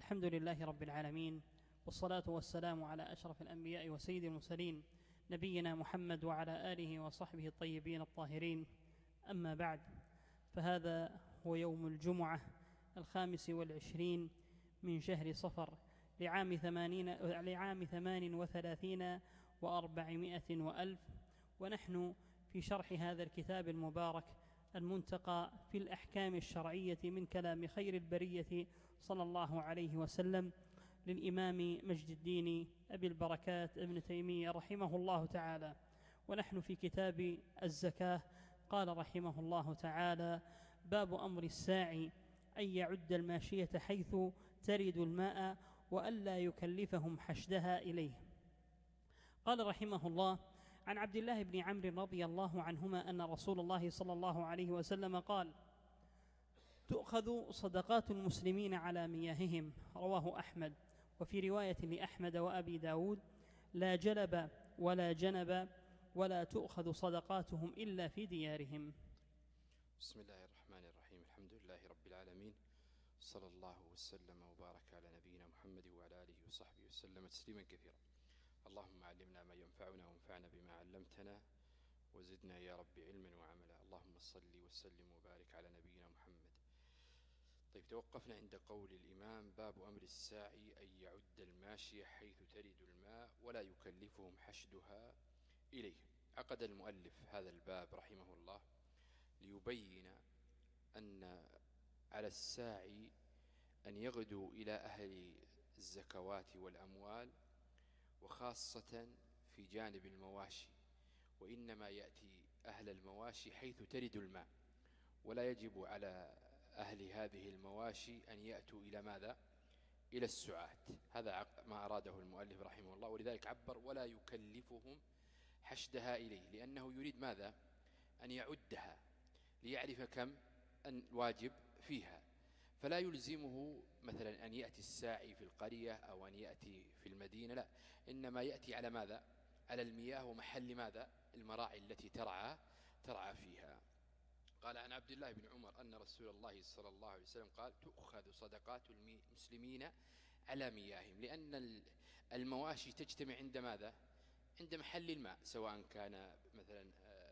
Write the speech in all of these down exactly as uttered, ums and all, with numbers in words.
الحمد لله رب العالمين، والصلاة والسلام على أشرف الأنبياء وسيد المرسلين نبينا محمد وعلى آله وصحبه الطيبين الطاهرين. أما بعد، فهذا هو يوم الجمعة الخامس والعشرين من شهر صفر لعام ثمانين لعام ثمان وثلاثين وأربعمائة وألف، ونحن في شرح هذا الكتاب المبارك المنتقى في الأحكام الشرعية من كلام خير البرية صلى الله عليه وسلم للإمام مجد الدين أبي البركات ابن تيمية رحمه الله تعالى. ونحن في كتاب الزكاة. قال رحمه الله تعالى: باب أمر الساعي أن يعد الماشية حيث ترد الماء وألا يكلفهم حشدها إليه. قال رحمه الله: عن عبد الله بن عمرو رضي الله عنهما أن رسول الله صلى الله عليه وسلم قال: تؤخذ صدقات المسلمين على مياههم. رواه أحمد. وفي رواية لأحمد وأبي داود: لا جلب ولا جنب ولا تؤخذ صدقاتهم إلا في ديارهم. بسم الله الرحمن الرحيم. الحمد لله رب العالمين، صلى الله وسلم وبارك على نبينا محمد وعلى آله وصحبه وسلم تسليما كثيرا. اللهم علمنا ما ينفعنا وانفعنا بما علمتنا وزدنا يا رب علما وعملا. اللهم صل وسلم وبارك على نبينا محمد. طيب، توقفنا عند قول الإمام: باب أمر الساعي أن يعد الماشية حيث ترد الماء ولا يكلفهم حشدها إليه. عقد المؤلف هذا الباب رحمه الله ليبين أن على الساعي أن يغدو إلى أهل الزكوات والأموال، وخاصة في جانب المواشي، وإنما يأتي أهل المواشي حيث ترد الماء، ولا يجب على أهل هذه المواشي أن يأتوا إلى ماذا؟ إلى السعات. هذا ما أراده المؤلف رحمه الله، ولذلك عبر ولا يكلفهم حشدها إليه، لأنه يريد ماذا؟ أن يعدها ليعرف كم الواجب فيها، فلا يلزمه مثلا أن يأتي الساعي في القرية أو أن يأتي في المدينة، لا، إنما يأتي على ماذا؟ على المياه ومحل ماذا؟ المراعي التي ترعى ترعى فيها. قال عن عبد الله بن عمر أن رسول الله صلى الله عليه وسلم قال: تؤخذ صدقات المسلمين على مياههم، لأن المواشي تجتمع عند ماذا؟ عند محل الماء، سواء كان مثلا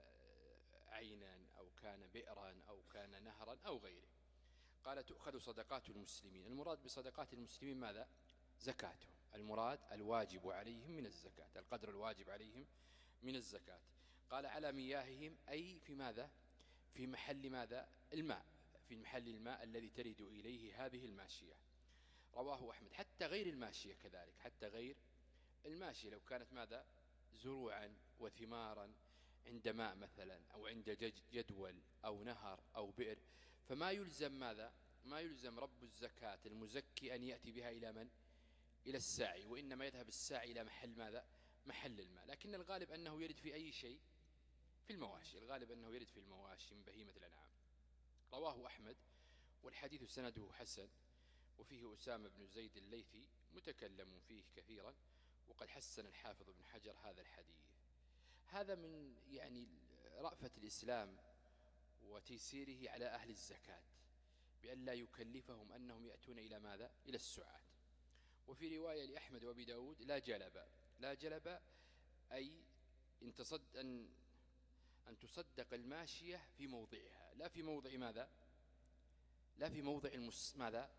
عينا أو كان بئرا أو كان نهرا أو غيره. قال: تؤخذ صدقات المسلمين. المراد بصدقات المسلمين ماذا؟ زكاتهم. المراد الواجب عليهم من الزكاة، القدر الواجب عليهم من الزكاة. قال: على مياههم، أي في ماذا؟ في محل ماذا؟ الماء، في محل الماء الذي ترد إليه هذه الماشية. رواه أحمد. حتى غير الماشية كذلك، حتى غير الماشية لو كانت ماذا؟ زروعا وثمارا عند ماء مثلا، أو عند جدول أو نهر أو بئر، فما يلزم ماذا؟ ما يلزم رب الزكاة المزكي أن يأتي بها إلى من؟ إلى الساعي، وإنما يذهب الساعي إلى محل ماذا؟ محل الماء. لكن الغالب أنه يرد في أي شيء؟ في المواشي. الغالب أنه يرد في المواشي من بهيمة الأنعام. رواه أحمد، والحديث سنده حسن، وفيه أسامة بن زيد الليثي متكلم فيه كثيرا، وقد حسن الحافظ بن حجر هذا الحديث. هذا من يعني رأفة الإسلام وتيسيره على أهل الزكاة، بأن لا يكلفهم أنهم يأتون إلى ماذا؟ إلى السعات. وفي رواية لأحمد وأبي داود: لا جلب. لا جلب أي إن تصد أن أن تصدق الماشية في موضعها، لا في موضع ماذا؟ لا في موضع المس ماذا؟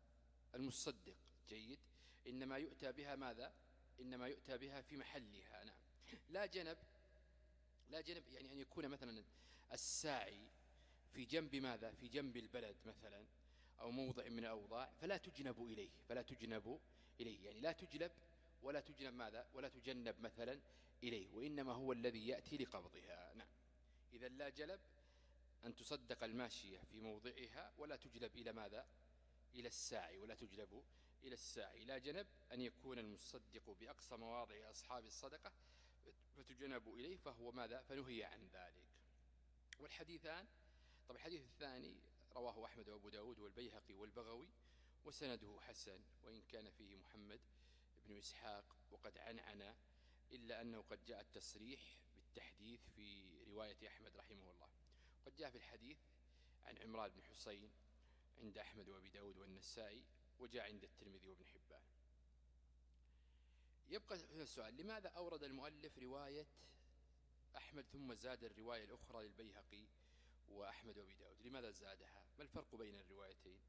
المصدق. جيد. إنما يؤتى بها ماذا؟ إنما يؤتى بها في محلها. نعم. لا جنب. لا جنب يعني أن يكون مثلا الساعي في جنب ماذا؟ في جنب البلد مثلا، أو موضع من الأوضاع، فلا تجنب إليه. فلا تجنب إليه يعني لا تجلب ولا تجنب ماذا؟ ولا تجنب مثلا إليه، وإنما هو الذي يأتي لقبضها. نعم. إذا لا جلب أن تصدق الماشية في موضعها، ولا تجلب إلى ماذا؟ إلى الساعي، ولا تجلب إلى الساعي. لا جنب أن يكون المصدق بأقصى مواضع أصحاب الصدقة فتجنب إليه، فهو ماذا؟ فنهي عن ذلك. والحديثان، طب الحديث الثاني رواه أحمد وأبو داود والبيهقي والبغوي، وسنده حسن، وإن كان فيه محمد بن إسحاق وقد عنعن، إلا أنه قد جاء التصريح بالتحديث في رواية أحمد رحمه الله. قد جاء في الحديث عن عمران بن حسين عند أحمد وأبي داود والنسائي وجاء عند الترمذي وابن حبان. يبقى هنا السؤال: لماذا أورد المؤلف رواية أحمد ثم زاد الرواية الأخرى للبيهقي وأحمد وأبي داود؟ لماذا زادها؟ ما الفرق بين الروايتين؟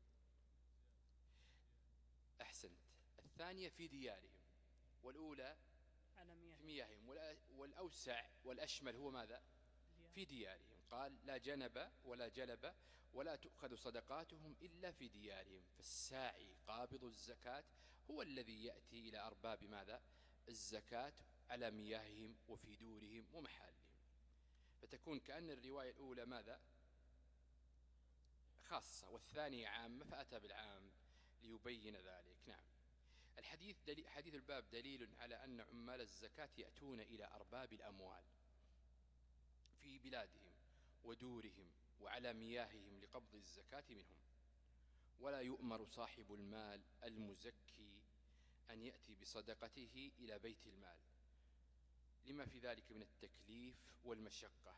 أحسنت. الثانية في ديارهم، والأولى في مياههم. والأوسع والأشمل هو ماذا؟ في ديارهم. قال: لا جنب ولا جلب ولا تؤخذ صدقاتهم إلا في ديارهم. فالساعي قابض الزكاة هو الذي يأتي إلى أرباب ماذا؟ الزكاة على مياههم وفي دورهم ومحالهم. فتكون كأن الرواية الأولى ماذا؟ خاصة، والثانية عامة، فأتى بالعام ليبين ذلك. نعم. الحديث دليل، حديث الباب دليل على أن عمال الزكاة يأتون إلى أرباب الأموال في بلادهم ودورهم وعلى مياههم لقبض الزكاة منهم، ولا يؤمر صاحب المال المزكي أن يأتي بصدقته إلى بيت المال لما في ذلك من التكليف والمشقة.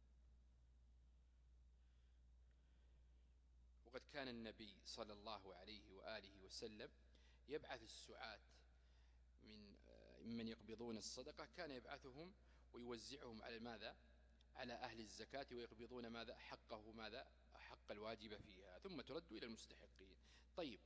وقد كان النبي صلى الله عليه وآله وسلم يبعث السعاة من من يقبضون الصدقة، كان يبعثهم ويوزعهم على ماذا؟ على أهل الزكاة، ويقبضون ماذا؟ حقه ماذا؟ حق الواجب فيها، ثم ترد إلى المستحقين. طيب،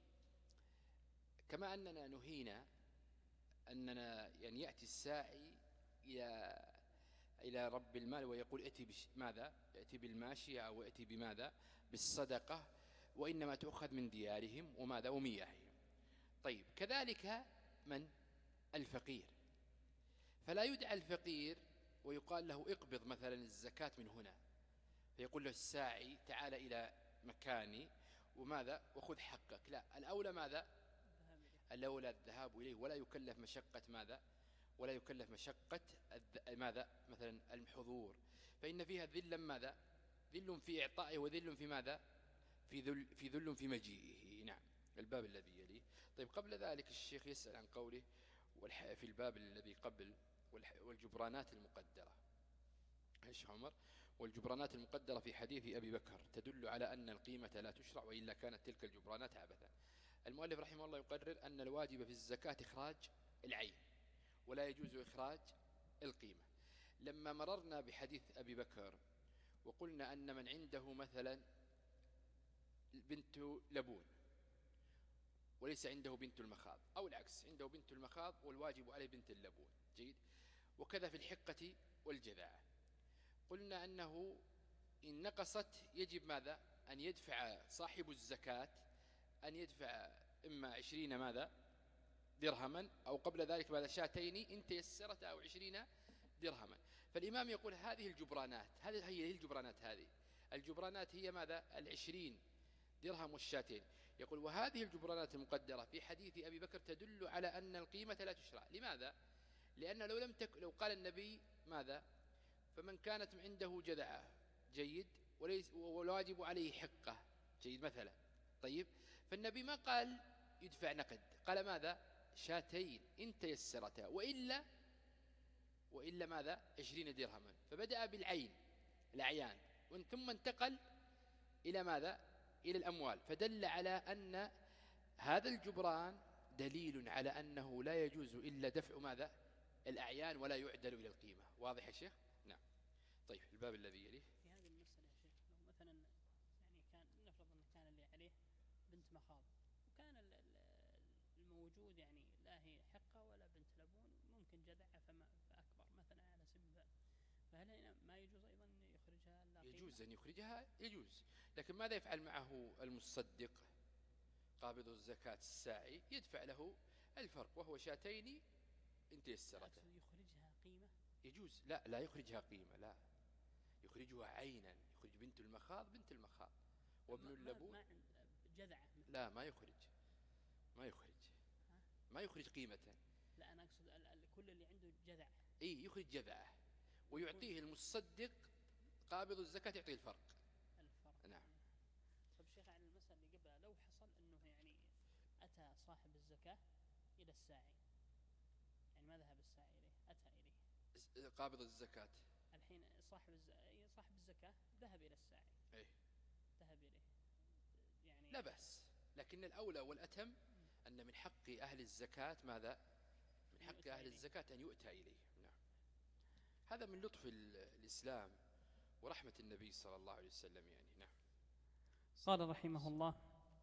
كما أننا نهينا أننا يعني يأتي الساعي إلى إلى رب المال ويقول: ائتي بماذا؟ ائتي بالماشية أو ائتي بماذا؟ بالصدقة، وإنما تؤخذ من ديارهم وماذا؟ ومياههم. طيب، كذلك من؟ الفقير. فلا يدعى الفقير ويقال له: اقبض مثلا الزكاة من هنا، فيقول له الساعي: تعال إلى مكاني وماذا؟ وخذ حقك. لا، الأولى ماذا؟ الأولى الذهاب إليه، ولا يكلف مشقة ماذا؟ ولا يكلف مشقة ماذا؟ مثلا الحضور، فإن فيها ذل ماذا؟ ذل في إعطائه وذل في ماذا؟ في ذل في ذل في مجيئه. نعم. الباب الذي يليه. طيب، قبل ذلك الشيخ يسأل عن قوله في الباب الذي قبل: والجبرانات المقدرة. ايش عمر؟ والجبرانات المقدرة في حديث أبي بكر تدل على أن القيمة لا تشرع، وإلا كانت تلك الجبرانات عبثا. المؤلف رحمه الله يقرر أن الواجب في الزكاة إخراج العين، ولا يجوز إخراج القيمة. لما مررنا بحديث أبي بكر وقلنا أن من عنده مثلا بنت لبون وليس عنده بنت المخاض، أو العكس، عنده بنت المخاض والواجب عليه بنت اللبون، جيد، وكذا في الحقة والجذاعة، قلنا أنه إن نقصت يجب ماذا؟ أن يدفع صاحب الزكاة، أن يدفع إما عشرين ماذا؟ درهما، أو قبل ذلك ماذا؟ شاتين إن تيسرت، أو عشرين درهما. فالإمام يقول هذه الجبرانات، هذه هي الجبرانات، هذه الجبرانات هي ماذا؟ العشرين درهم والشاتين. يقول: وهذه الجبرانات المقدرة في حديث أبي بكر تدل على أن القيمة لا تشرع. لماذا؟ لأن لو لم تك... لو قال النبي ماذا؟ فمن كانت عنده جذعة، جيد، وليس والواجب عليه حقة، جيد مثلا، طيب، فالنبي ما قال يدفع نقد، قال ماذا؟ شاتين إن تيسرتا، وإلا وإلا ماذا؟ عشرين درهما. فبدأ بالعين، الأعيان، ثم انتقل إلى ماذا؟ إلى الأموال. فدل على أن هذا الجبران دليل على أنه لا يجوز إلا دفع ماذا؟ الأعيان، ولا يعدل إلى القيمة. واضح يا شيخ؟ نعم. طيب، الباب الذي يليه. في هذه المسألة يا شيخ، لو مثلا يعني كان نفرض أن كان اللي عليه بنت مخاض، وكان الموجود يعني لا هي حقة ولا بنت لبون، ممكن جذعها فما فأكبر مثلا على سبيل المثال، فهل هنا ما يجوز أيضا أن يخرجها؟ لا، يجوز أن يخرجها، يجوز، لكن ماذا يفعل معه المصدق قابض الزكاة الساعي؟ يدفع له الفرق، وهو شاتين إن تيسرته. يخرجها قيمة؟ يجوز. لا، لا يخرجها قيمة، لا، يخرجها عينا، يخرج بنت المخاض بنت المخاض، وابن ما اللبون ما جذعة. لا، ما يخرج، ما يخرج ما يخرج قيمة. لا، أنا أقصد كل اللي عنده جذع. إيه، يخرج جذعه ويعطيه المصدق قابض الزكاة، يعطيه الفرق. الفرق. نعم. طب شيخ، عن المسألة اللي قبلها، لو حصل أنه يعني أتى صاحب الزكاة إلى الساعي، يعني ما ذهب الساعي إليه، أتى إليه قابض الزكاة. الحين صاحب الز... صاحب الزكاة ذهب إلى الساعي. إيه، ذهب إليه، يعني لا بأس، لكن الأولى والأتم أن من حق أهل الزكاة ماذا؟ من حق أهل الزكاة أن يؤتى إليه. نعم. هذا من لطف الإسلام ورحمة النبي صلى الله عليه وسلم يعني. نعم. قال رحمه الله: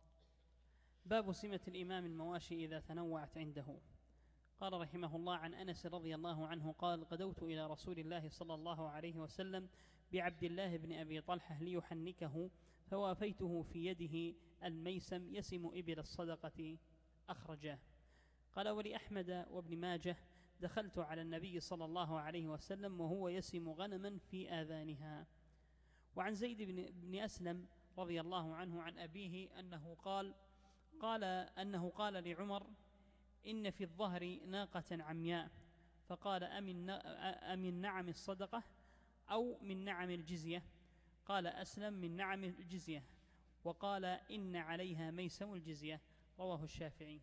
باب سمة الإمام المواشي إذا تنوعت عنده. قال رحمه الله: عن أنس رضي الله عنه قال: غدوت إلى رسول الله صلى الله عليه وسلم بعبد الله بن أبي طلحة ليحنكه، فوافيته في يده الميسم يسم إبل الصدقة، أخرجاه. قال: ولأحمد وابن ماجه: دخلت على النبي صلى الله عليه وسلم وهو يسم غنما في آذانها. وعن زيد بن أسلم رضي الله عنه عن أبيه أنه قال قال أنه قال لعمر: إن في الظهر ناقة عمياء، فقال: أمن, أمن نعم الصدقة أو من نعم الجزية؟ قال أسلم: من نعم الجزية. وقال: إن عليها ميسم الجزية. رواه الشافعي.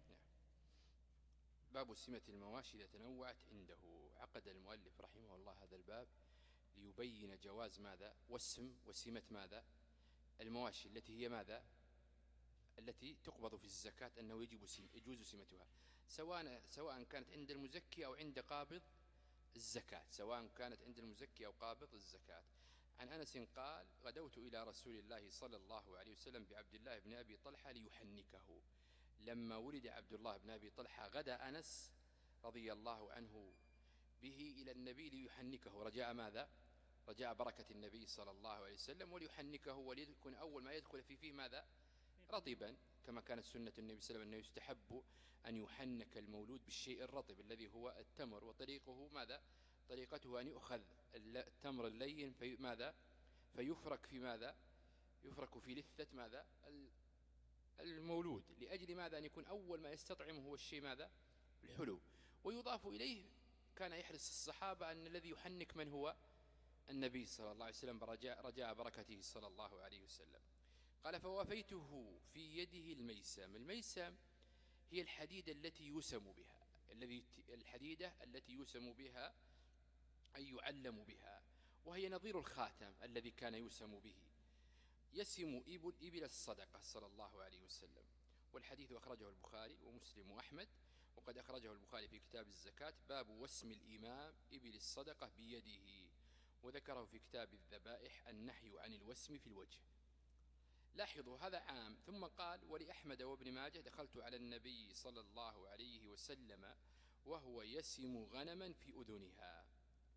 باب سمة المواشي إذا تنوعت عنده. عقد المؤلف رحمه الله هذا الباب ليبين جواز ماذا؟ وسم وسمة ماذا؟ المواشي التي هي ماذا؟ التي تقبض في الزكاة، أنه يجب سم يجوز سمتها، سواء سواء كانت عند المزكي أو عند قابض الزكاة، سواء كانت عند المزكي أو قابض الزكاة. عن أنس قال: غدوت إلى رسول الله صلى الله عليه وسلم بعبد الله بن أبي طلحة ليحنكه. لما ولد عبد الله بن أبي طلحة غدا أنس رضي الله عنه به إلى النبي ليحنكه، رجاء ماذا؟ رجاء بركة النبي صلى الله عليه وسلم، وليحنكه وليكون أول ما يدخل في فيه ماذا؟ رطبا، كما كانت سنة النبي صلى الله عليه وسلم أنه يستحب أن يحنك المولود بالشيء الرطب الذي هو التمر. وطريقه ماذا؟ طريقته أن يؤخذ التمر اللين في ماذا؟ فيفرك في ماذا؟ يفرك في لثة ماذا؟ المولود، لأجل ماذا؟ أن يكون أول ما يستطعم هو الشيء ماذا؟ الحلو. ويضاف إليه كان يحرص الصحابة أن الذي يحنك من هو؟ النبي صلى الله عليه وسلم، رجاء, رجاء بركته صلى الله عليه وسلم. قال: فوافيته في يده الميسم. الميسم هي الحديدة التي يسم بها، الذي الحديدة التي يسم بها أي يعلم بها، وهي نظير الخاتم الذي كان يسم به. يسم إبل, إبل الصدقة صلى الله عليه وسلم. والحديث أخرجه البخاري ومسلم وأحمد، وقد أخرجه البخاري في كتاب الزكاة باب وسم الإمام إبل الصدقة بيده، وذكره في كتاب الذبائح النهي عن الوسم في الوجه. لاحظوا هذا عام. ثم قال: ولأحمد وابن ماجه: دخلت على النبي صلى الله عليه وسلم وهو يسم غنما في أذنها.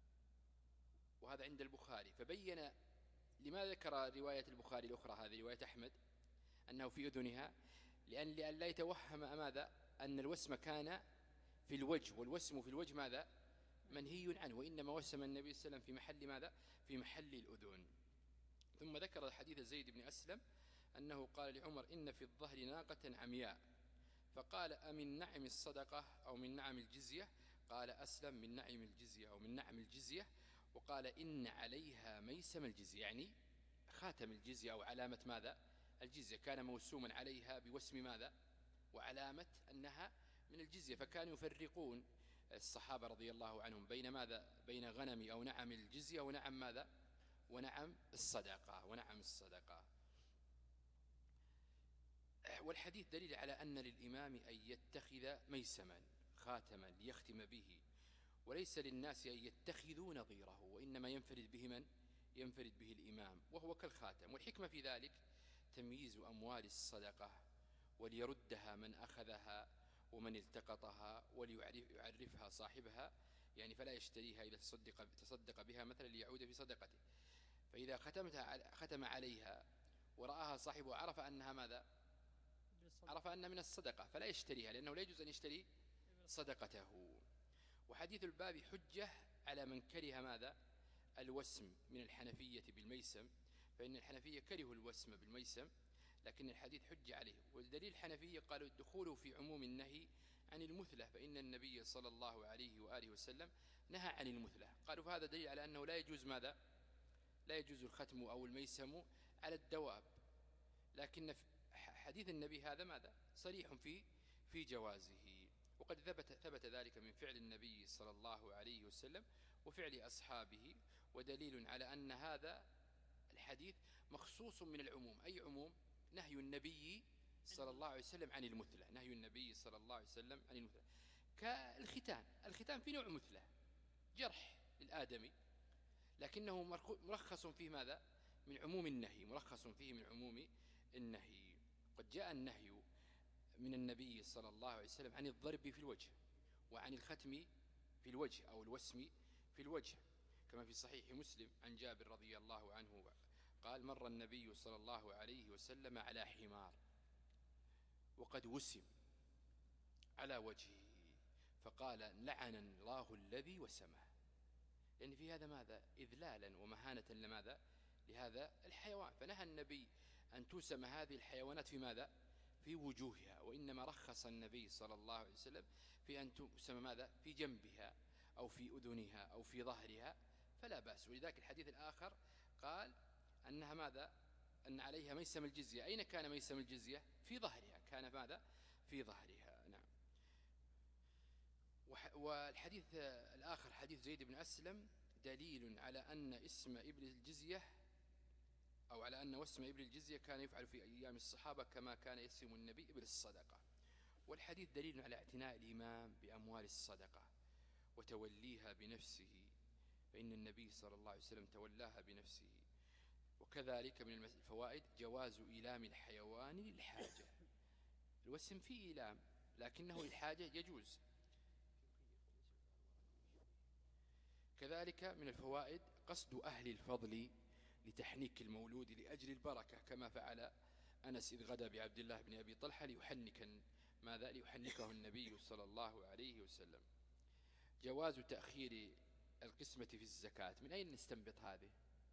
وهذا عند البخاري. فبين لماذا ذكر رواية البخاري الأخرى هذه رواية أحمد أنه في أذنها؟ لأن لا يتوهم ماذا؟ أن الوسم كان في الوجه، والوسم في الوجه ماذا؟ منهي عنه، وإنما وسم النبي صلى الله عليه وسلم في محل ماذا؟ في محل الأذن. ثم ذكر حديث زيد بن أسلم أنه قال لعمر: إن في الظهر ناقة عمياء، فقال: أمن نعم الصدقة أو من نعم الجزية؟ قال أسلم: من نعم الجزية أو من نعم الجزية. وقال: إن عليها ميسم الجزية، يعني خاتم الجزية أو علامة ماذا؟ الجزية، كان موسوما عليها بوسم ماذا؟ وعلامة أنها من الجزية. فكانوا يفرقون الصحابة رضي الله عنهم بين ماذا؟ بين غنم أو نعم الجزية ونعم ماذا؟ ونعم الصدقة ونعم الصدقة. والحديث دليل على أن للإمام أن يتخذ ميسما خاتما ليختم به، وليس للناس أن يتخذوا نظيره، وإنما ينفرد به من؟ ينفرد به الإمام، وهو كالخاتم. والحكمة في ذلك تمييز أموال الصدقة، وليردها من أخذها ومن التقطها، وليعرفها صاحبها، يعني فلا يشتريها إذا تصدق, تصدق بها مثلا ليعود في صدقته. فإذا ختمتها ختم عليها ورآها صاحبه عرف أنها ماذا؟ عرف أنها من الصدقة، فلا يشتريها، لأنه لا يجوز أن يشتري صدقته. وحديث الباب حجة على من كره ماذا؟ الوسم من الحنفية بالميسم، فإن الحنفية كرهوا الوسم بالميسم، لكن الحديث حجة عليه. والدليل الحنفية قالوا الدخول في عموم النهي عن المثلة، فإن النبي صلى الله عليه وآله وسلم نهى عن المثلة. قالوا فهذا دليل على أنه لا يجوز ماذا؟ لا يجوز الختم أو الميسم على الدواب. لكن حديث النبي هذا ماذا؟ صريح في في جوازه، وقد ثبت ثبت ذلك من فعل النبي صلى الله عليه وسلم وفعل أصحابه، ودليل على أن هذا الحديث مخصوص من العموم. أي عموم؟ نهي النبي صلى الله عليه وسلم عن المثلى، نهي النبي صلى الله عليه وسلم عن المثلى. كالختان، الختان في نوع مثلى، جرح للآدمي، لكنه مرخص فيه ماذا؟ من عموم النهي، مرخص فيه من عموم النهي. قد جاء النهي من النبي صلى الله عليه وسلم عن الضرب في الوجه، وعن الختم في الوجه أو الوسم في الوجه، كما في صحيح مسلم عن جابر رضي الله عنه قال: مر النبي صلى الله عليه وسلم على حمار وقد وسم على وجهه فقال: لعن الله الذي وسمه. لأن في هذا ماذا؟ إذلالا ومهانة لماذا؟ لهذا الحيوان. فنهى النبي أن توسم هذه الحيوانات في ماذا؟ في وجوهها، وإنما رخص النبي صلى الله عليه وسلم في أن توسم ماذا؟ في جنبها أو في أذنها أو في ظهرها، فلا بأس. ولذلك الحديث الآخر قال أنها ماذا؟ أن عليها ميسم الجزية. أين كان ميسم الجزية؟ في ظهرها، كان ماذا؟ في ظهرها. نعم. والحديث الآخر حديث زيد بن أسلم دليل على أن اسم إبل الجزية أو على أن وسم إبل الجزية كان يفعل في أيام الصحابة كما كان يسم النبي إبل الصدقة. والحديث دليل على اعتناء الإمام بأموال الصدقة وتوليها بنفسه، فإن النبي صلى الله عليه وسلم تولاها بنفسه. وكذلك من الفوائد جواز إيلام الحيوان للحاجة. الوسم فيه إيلام لكنه للحاجة يجوز. كذلك من الفوائد قصد أهل الفضل لتحنيك المولود لأجل البركة، كما فعل أنس إذ غدا بعبد الله بن أبي طلحة ليحنك ماذا؟ ليحنكه النبي صلى الله عليه وسلم. جواز تأخير القسمة في الزكاة. من أين نستنبط هذه؟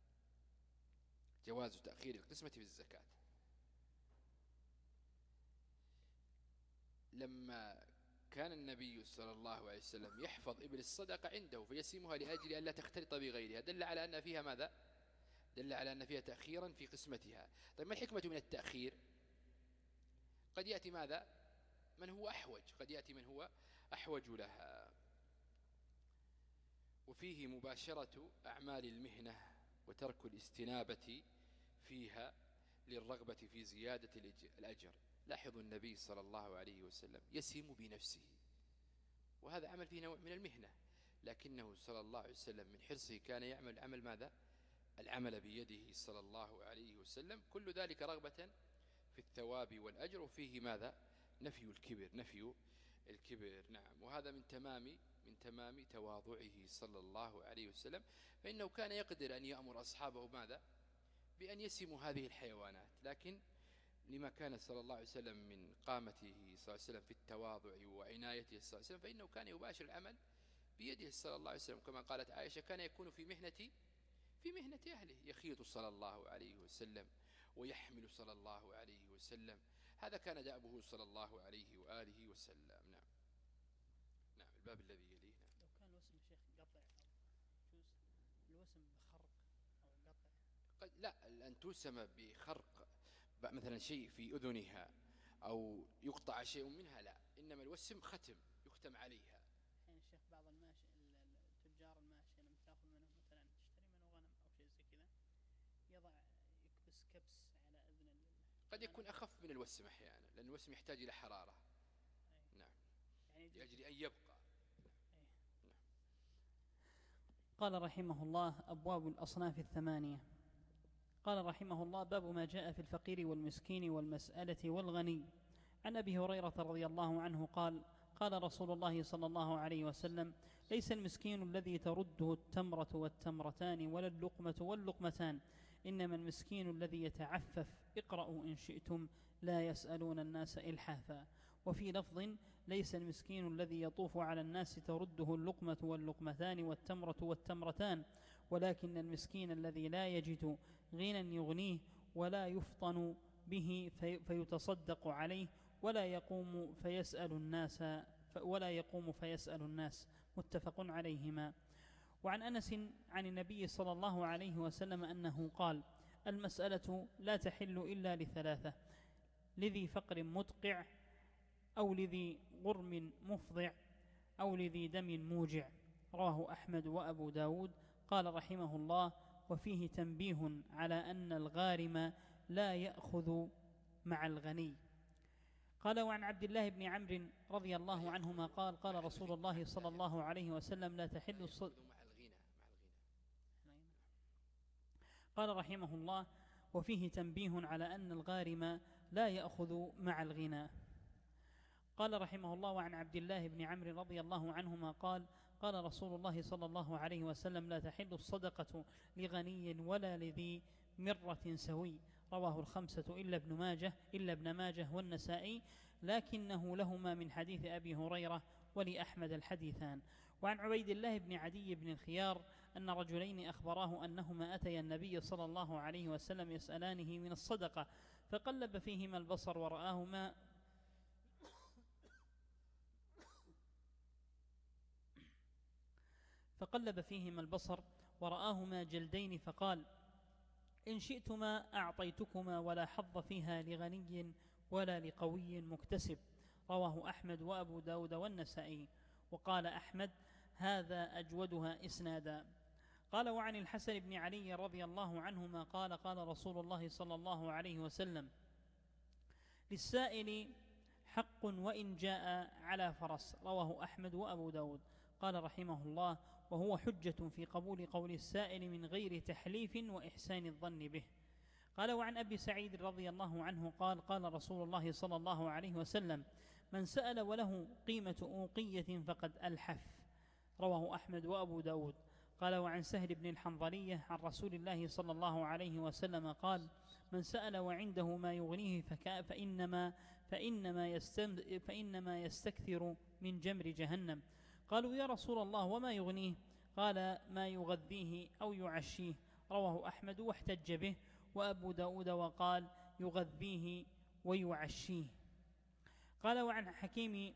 جواز تأخير القسمة في الزكاة. لما كان النبي صلى الله عليه وسلم يحفظ إبل الصدقة عنده فيسيمها لأجل أن لا تختلط بغيرها، دل على أن فيها ماذا؟ دل على أن فيها تأخيرا في قسمتها. طيب ما الحكمة من التأخير؟ قد يأتي ماذا؟ من هو أحوج، قد يأتي من هو أحوج لها. وفيه مباشرة أعمال المهنة وترك الاستنابة فيها للرغبة في زيادة الأجر. لاحظوا النبي صلى الله عليه وسلم يسم بنفسه، وهذا عمل فيه نوع من المهنة، لكنه صلى الله عليه وسلم من حرصه كان يعمل عمل ماذا؟ العمل بيده صلى الله عليه وسلم، كل ذلك رغبة في الثواب والأجر، وفيه ماذا؟ نفي الكبر، نفي الكبر. نعم. وهذا من تمام من تمام تواضعه صلى الله عليه وسلم، فإنه كان يقدر أن يأمر أصحابه ماذا؟ بأن يسموا هذه الحيوانات، لكن لما كان صلى الله عليه وسلم من قامته صلى الله عليه وسلم في التواضع وعنايته صلى الله عليه وسلم، فإنه كان يباشر العمل بيده صلى الله عليه وسلم، كما قالت عائشة: كان يكون في مهنة في مهنة أهله، يخيط صلى الله عليه وسلم ويحمل صلى الله عليه وسلم. هذا كان دأبه صلى الله عليه وآله وسلم. نعم. نعم. الباب الذي يليه. لو كان الوسم شيخ قطع أو الوسم بخرق أو قطع، قد لا أن توسم بخرق مثلا شيء في أذنها أو يقطع شيء منها، لا، إنما الوسم ختم يختم عليها. الحين الشيخ بعض الماشي التجار الماشية لما تأخذ منهم مثلا تشتري منه غنم أو شيء زي كذا، يضع يكبس كبس على أذن، قد يكون أخف من الوسم أحيانا، لأن الوسم يحتاج إلى حرارة. أي. نعم. يعني لأجل أن يبقى. أي. نعم. قال رحمه الله: أبواب الأصناف الثمانية. قال رحمه الله: باب ما جاء في الفقير والمسكين والمسألة والغني. عن أبي هريرة رضي الله عنه قال: قال رسول الله صلى الله عليه وسلم: ليس المسكين الذي ترده التمرة والتمرتان ولا اللقمة واللقمتان، إنما المسكين الذي يتعفف. اقرأوا إن شئتم لا يسألون الناس إلحافا. وفي لفظ: ليس المسكين الذي يطوف على الناس ترده اللقمة واللقمتان والتمرة والتمرتان، ولكن المسكين الذي لا يجد غنى يغنيه ولا يفطن به في فيتصدق عليه ولا يقوم فيسأل الناس ولا يقوم فيسأل الناس. متفق عليهما. وعن أنس عن النبي صلى الله عليه وسلم أنه قال: المسألة لا تحل إلا لثلاثة: لذي فقر مدقع، أو لذي غرم مفضع، أو لذي دم موجع. رواه أحمد وأبو داود. قال رحمه الله: وفيه تنبيه على أن الغارم لا يأخذ مع الغني، قال وعن عبد الله بن عمرو رضي الله عنهما قال قال رسول الله صلى الله عليه وسلم لا تحل الصدقة. قال رحمه الله وفيه تنبيه على أن الغارم لا يأخذ مع الغنى. قال رحمه الله وعن عبد الله بن عمرو رضي الله عنهما قال قال رسول الله صلى الله عليه وسلم لا تحل الصدقة لغني ولا لذي مرة سوي. رواه الخمسة إلا ابن ماجه إلا ابن ماجه والنسائي، لكنه لهما من حديث أبي هريرة ولأحمد الحديثان. وعن عبيد الله بن عدي بن الخيار أن رجلين أخبراه أنهما أتيا النبي صلى الله عليه وسلم يسألانه من الصدقة، فقلب فيهما البصر ورآهما فقلب فيهما البصر ورآهما جلدين، فقال إن شئتما أعطيتكما ولا حظ فيها لغني ولا لقوي مكتسب. رواه أحمد وأبو داود والنسائي. وقال أحمد هذا أجودها إسنادا. قال وعن الحسن بن علي رضي الله عنهما قال قال رسول الله صلى الله عليه وسلم للسائل حق وإن جاء على فرس. رواه أحمد وأبو داود. قال رحمه الله وهو حجة في قبول قول السائل من غير تحليف وإحسان الظن به. قال وعن أبي سعيد رضي الله عنه قال قال رسول الله صلى الله عليه وسلم من سأل وله قيمة أوقية فقد ألحف. رواه أحمد وأبو داود. قال وعن سهل بن الحنظلية عن رسول الله صلى الله عليه وسلم قال من سأل وعنده ما يغنيه فإنما, فإنما, فإنما يستكثر من جمر جهنم. قالوا يا رسول الله وما يغنيه؟ قال ما يغذيه أو يعشيه. رواه أحمد واحتج به وأبو داود وقال يغذيه ويعشيه. قال وعن حكيم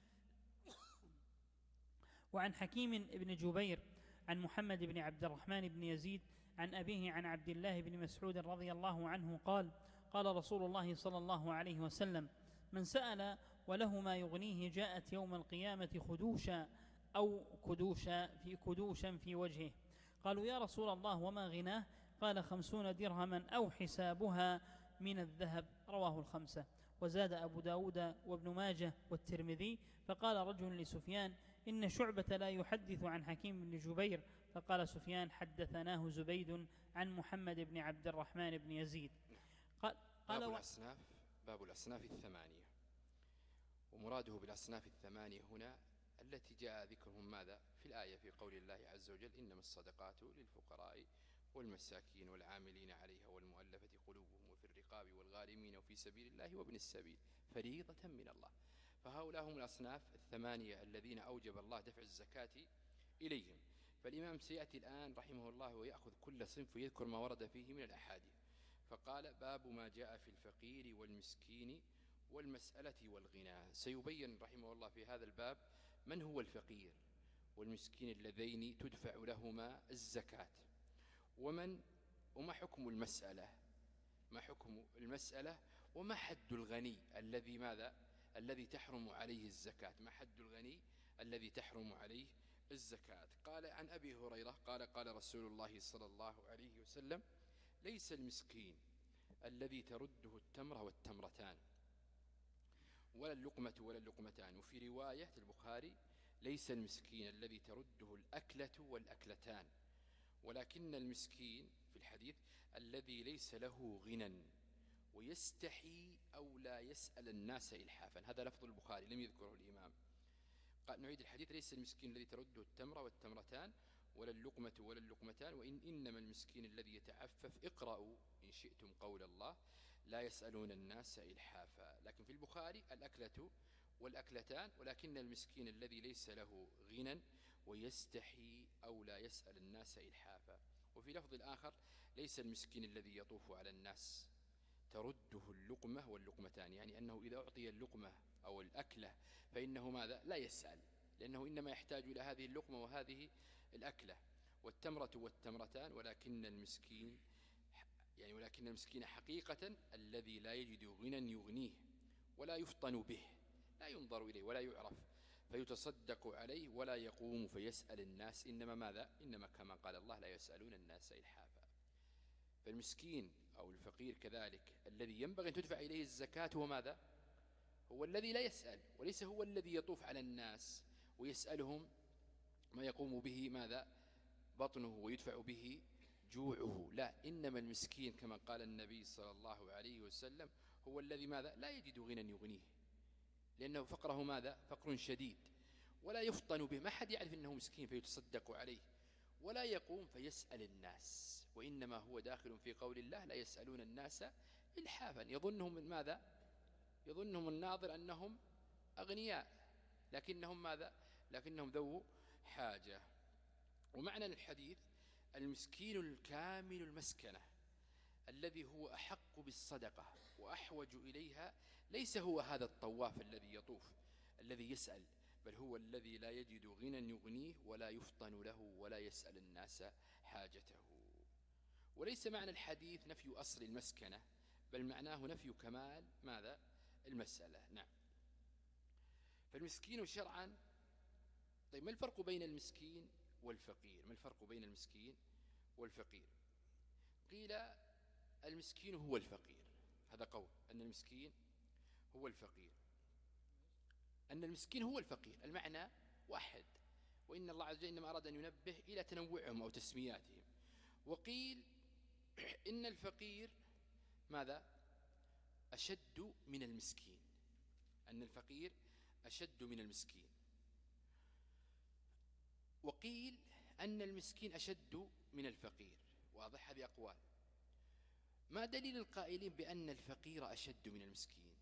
وعن حكيم بن جبير عن محمد بن عبد الرحمن بن يزيد عن أبيه عن عبد الله بن مسعود رضي الله عنه قال قال رسول الله صلى الله عليه وسلم من سأل وله ما يغنيه جاءت يوم القيامة خدوشا أو كدوشا في كدوشا في وجهه. قالوا يا رسول الله وما غناه؟ قال خمسون درهما أو حسابها من الذهب. رواه الخمسة. وزاد أبو داود وابن ماجه والترمذي. فقال رجل لسفيان إن شعبة لا يحدث عن حكيم بن جبير. فقال سفيان حدثناه زبيد عن محمد بن عبد الرحمن بن يزيد. قال باب الأصناف باب الأصناف الثمانية. ومراده بالأصناف الثمانية هنا التي جاء ذكرهم ماذا في الآية في قول الله عز وجل إنما الصدقات للفقراء والمساكين والعاملين عليها والمؤلفة قلوبهم وفي الرقاب والغارمين وفي سبيل الله وابن السبيل فريضة من الله. فهؤلاء هم الأصناف الثمانية الذين أوجب الله دفع الزكاة إليهم. فالإمام سيأتي الآن رحمه الله ويأخذ كل صنف ويذكر ما ورد فيه من الأحاديث. فقال باب ما جاء في الفقير والمسكين والمسألة والغنى. سيبين رحمه الله في هذا الباب من هو الفقير والمسكين اللذين تدفع لهما الزكاة، ومن وما حكم المسألة ما حكم المسألة وما حد الغني الذي ماذا الذي تحرم عليه الزكاة ما حد الغني الذي تحرم عليه الزكاة. قال عن أبي هريرة قال قال رسول الله صلى الله عليه وسلم ليس المسكين الذي ترده التمرة والتمرتان ولا اللقمة ولا اللقمتان. وفي رواية البخاري ليس المسكين الذي ترده الأكلة والأكلتان، ولكن المسكين في الحديث الذي ليس له غنى ويستحي أو لا يسأل الناس إلحافا. هذا لفظ البخاري لم يذكره الإمام. قال نعيد الحديث ليس المسكين الذي ترده التمرة والتمرتان ولا اللقمة ولا اللقمتان وإن إنما المسكين الذي يتعفف. اقرأوا إن شئتم قول الله لا يسألون الناس إلحافا. لكن في البخاري الأكلة والأكلتان، ولكن المسكين الذي ليس له غنى ويستحي أو لا يسأل الناس إلحافا. وفي لفظ الآخر ليس المسكين الذي يطوف على الناس ترده اللقمة واللقمتان، يعني أنه إذا أعطي اللقمة أو الأكلة فإنه ماذا لا يسأل، لأنه إنما يحتاج إلى هذه اللقمة وهذه الأكلة. والتمرة والتمرتان ولكن المسكين يعني ولكن المسكين حقيقة الذي لا يجد غنى يغنيه ولا يفطن به، لا ينظر إليه ولا يعرف فيتصدق عليه ولا يقوم فيسأل الناس، إنما ماذا إنما كما قال الله لا يسألون الناس إلحافا. فالمسكين أو الفقير كذلك الذي ينبغي أن تدفع إليه الزكاة هو ماذا هو الذي لا يسأل، وليس هو الذي يطوف على الناس ويسألهم ما يقوم به ماذا بطنه ويدفع به جوعه، لا، إنما المسكين كما قال النبي صلى الله عليه وسلم هو الذي ماذا لا يجد غنى يغنيه، لأنه فقره ماذا فقر شديد، ولا يفطن به، ما حد يعرف أنه مسكين فيتصدق عليه، ولا يقوم فيسأل الناس، وإنما هو داخل في قول الله لا يسألون الناس إلحافا، يظنهم ماذا يظنهم الناظر أنهم أغنياء، لكنهم ماذا لكنهم ذو حاجة. ومعنى الحديث المسكين الكامل المسكنة الذي هو أحق بالصدقة وأحوج إليها، ليس هو هذا الطواف الذي يطوف الذي يسأل، بل هو الذي لا يجد غنى يغنيه ولا يفطن له ولا يسأل الناس حاجته. وليس معنى الحديث نفي أصل المسكنة، بل معناه نفي كمال ماذا المسألة. نعم. فالمسكين شرعا، طيب ما الفرق بين المسكين والفقير؟ ما الفرق بين المسكين والفقير؟ قيل المسكين هو الفقير، هذا قول أن المسكين هو الفقير، أن المسكين هو الفقير المعنى واحد، وإن الله عز وجل إنما أراد أن ينبه إلى تنوعهم أو تسمياتهم. وقيل إن الفقير ماذا أشد من المسكين، أن الفقير أشد من المسكين. وقيل أن المسكين أشد من الفقير. واضح؟ هذه أقوال. ما دليل القائلين بأن الفقير أشد من المسكين؟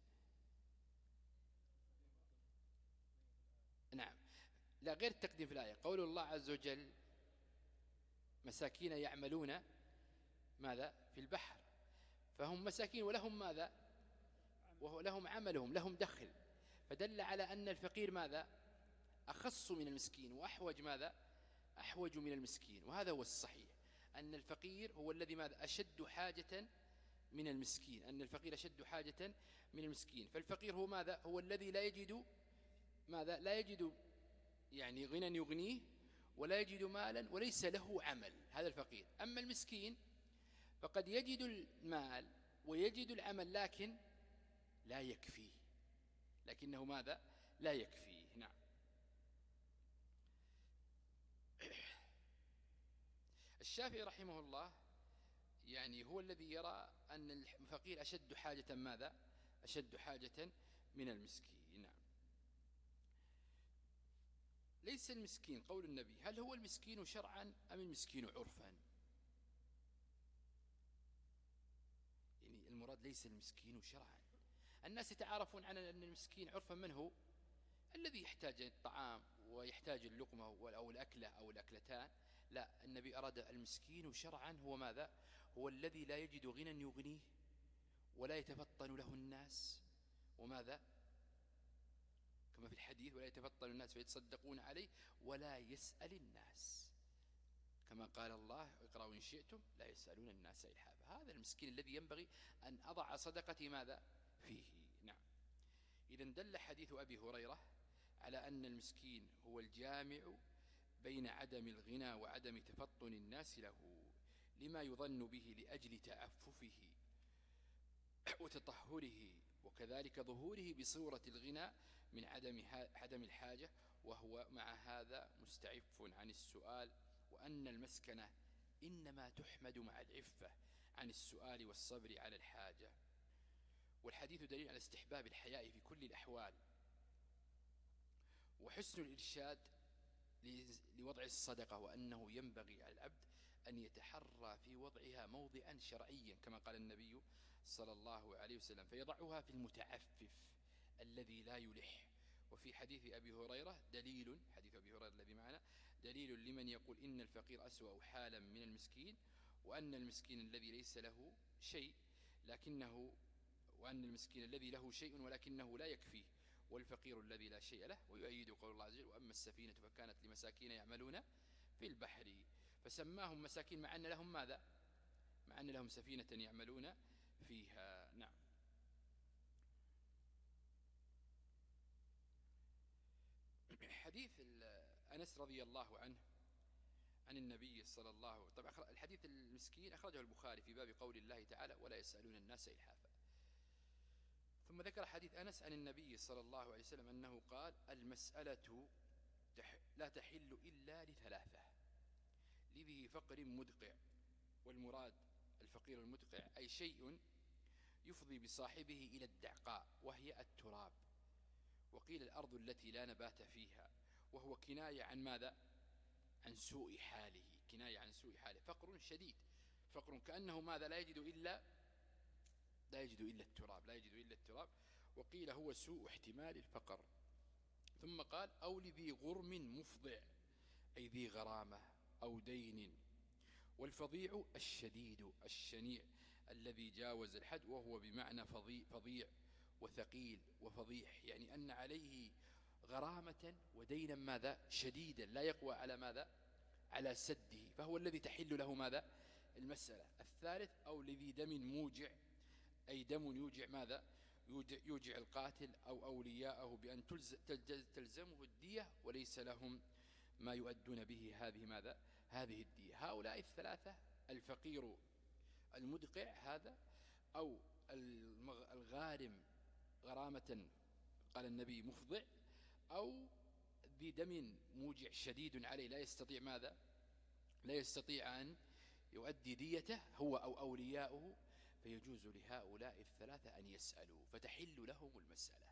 نعم، لا، غير التقديم في الآية، قول الله عز وجل مساكين يعملون ماذا في البحر، فهم مساكين ولهم ماذا ولهم عملهم، لهم دخل، فدل على أن الفقير ماذا أخص من المسكين وأحوج ماذا أحوج من المسكين. وهذا هو الصحيح، أن الفقير هو الذي ماذا أشد حاجة من المسكين، أن الفقير أشد حاجة من المسكين. فالفقير هو ماذا هو الذي لا يجد ماذا لا يجد يعني غنى يغنيه، ولا يجد مالا، وليس له عمل، هذا الفقير. أما المسكين فقد يجد المال ويجد العمل، لكن لا يكفيه، لكنه ماذا لا يكفيه. نعم. الشافعي رحمه الله يعني هو الذي يرى أن الفقير أشد حاجة ماذا أشد حاجة من المسكين. نعم. ليس المسكين، قول النبي، هل هو المسكين شرعا أم المسكين عرفا؟ يعني المراد ليس المسكين شرعا. الناس يتعارفون على أن المسكين عرفا من هو؟ الذي يحتاج الطعام ويحتاج اللقمة أو الأكلة أو الأكلتان. لا، النبي أراد المسكين شرعا هو ماذا هو الذي لا يجد غنى يغنيه ولا يتفطن له الناس، وماذا كما في الحديث ولا يتفطن الناس فيتصدقون عليه ولا يسأل الناس، كما قال الله اقرأوا إن شئتم لا يسألون الناس إلحافا. هذا المسكين الذي ينبغي أن أضع صدقتي ماذا فيه. نعم. إذن دل حديث أبي هريرة على أن المسكين هو الجامع بين عدم الغنى وعدم تفطن الناس له، لما يظن به لأجل تعففه وتطهره، وكذلك ظهوره بصورة الغنى من عدم عدم الحاجة، وهو مع هذا مستعف عن السؤال، وأن المسكنة إنما تحمد مع العفة عن السؤال والصبر على الحاجة. والحديث دليل على استحباب الحياء في كل الأحوال، وحسن الإرشاد لوضع الصدقة، وأنه ينبغي على العبد أن يتحرى في وضعها موضعا شرعيا كما قال النبي صلى الله عليه وسلم، فيضعها في المتعفف الذي لا يلح. وفي حديث أبي هريرة دليل، حديث أبي هريرة الذي معنا دليل لمن يقول إن الفقير أسوأ حالا من المسكين، وأن المسكين الذي ليس له شيء لكنه وأن المسكين الذي له شيء ولكنه لا يكفيه، والفقير الذي لا شيء له. ويؤيد قول الله عز وجل وأما السفينة فكانت لمساكين يعملون في البحر، فسماهم مساكين مع أن لهم ماذا مع أن لهم سفينة يعملون فيها. نعم. حديث أنس رضي الله عنه عن النبي صلى الله عليه وسلم، طبعا الحديث المسكين أخرجه البخاري في باب قول الله تعالى ولا يسألون الناس إلحافا. ثم ذكر حديث أنس عن النبي صلى الله عليه وسلم أنه قال المسألة لا تحل إلا لثلاثة: لذي فقر مدقع، والمراد الفقير المدقع أي شيء يفضي بصاحبه إلى الدعقاء وهي التراب، وقيل الأرض التي لا نبات فيها، وهو كناية عن ماذا؟ عن سوء حاله، كناية عن سوء حاله، فقر شديد، فقر كأنه ماذا؟ لا يجد إلا لا يجد إلا التراب، لا يجد إلا التراب. وقيل هو سوء احتمال الفقر. ثم قال أو لذي غرم مفضع أي ذي غرامة أو دين. والفظيع الشديد الشنيع الذي جاوز الحد، وهو بمعنى فظيع, فظيع وثقيل وفضيح، يعني أن عليه غرامة ودينا ماذا؟ شديدا لا يقوى على ماذا؟ على سده، فهو الذي تحل له ماذا؟ المسألة. الثالث أو لذي دم موجع أي دم يوجع ماذا؟ يوجع, يوجع القاتل أو أولياءه بأن تلزمه الدية وليس لهم ما يؤدون به هذه ماذا؟ هذه الدية. هؤلاء الثلاثة: الفقير المدقع هذا، أو الغارم غرامة قال النبي مفضع، أو ذي دم موجع شديد عليه لا يستطيع ماذا؟ لا يستطيع أن يؤدي ديته هو أو أولياؤه، فيجوز لهؤلاء الثلاثة أن يسألوا فتحل لهم المسألة.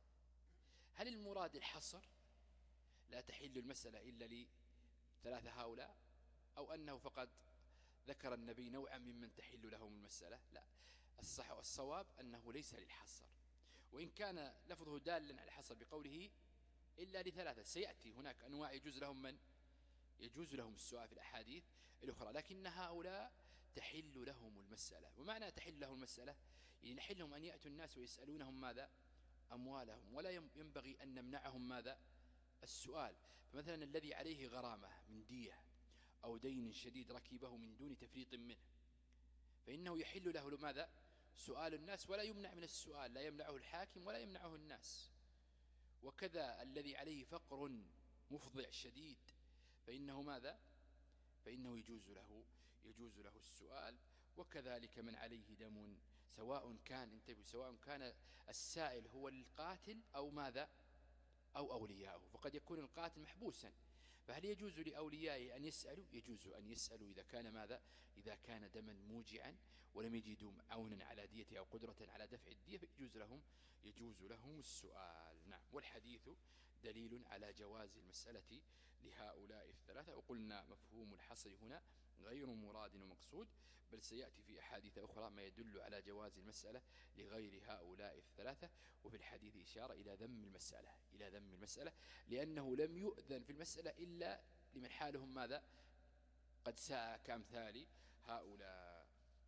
هل المراد الحصر لا تحل المسألة إلا لثلاثة هؤلاء، أو أنه فقط ذكر النبي نوعا ممن تحل لهم المسألة؟ لا، الصح والصواب أنه ليس للحصر، وإن كان لفظه دالا على الحصر بقوله إلا لثلاثة، سيأتي هناك أنواع يجوز لهم من يجوز لهم السؤال في الأحاديث الأخرى، لكن هؤلاء تحل لهم المسألة. ومعنى تحل لهم المسألة يعني نحلهم أن يأتوا الناس ويسألونهم ماذا؟ أموالهم، ولا ينبغي أن نمنعهم ماذا؟ السؤال. فمثلا الذي عليه غرامة من دية أو دين شديد ركبه من دون تفريط منه، فإنه يحل له ماذا؟ سؤال الناس، ولا يمنع من السؤال، لا يمنعه الحاكم ولا يمنعه الناس. وكذا الذي عليه فقر مفضع شديد، فإنه ماذا؟ فإنه يجوز له يجوز له السؤال. وكذلك من عليه دم، سواء كان انتبه سواء كان السائل هو القاتل أو ماذا؟ أو أولياؤه، فقد يكون القاتل محبوسا، فهل يجوز لأوليائه أن يسألوا؟ يجوز أن يسألوا إذا كان ماذا؟ إذا كان دما موجعا ولم يجدوا عونا على ديته أو قدرة على دفع الدية، فيجوز لهم يجوز لهم السؤال. نعم. والحديث دليل على جواز المسألة لهؤلاء الثلاثة. وقلنا مفهوم الحصر هنا غير مراد ومقصود، بل سيأتي في أحاديث أخرى ما يدل على جواز المسألة لغير هؤلاء الثلاثة. وفي الحديث إشارة إلى ذم المسألة إلى ذم المسألة لأنه لم يؤذن في المسألة إلا لمن حالهم ماذا؟ قد ساء كأمثال هؤلاء.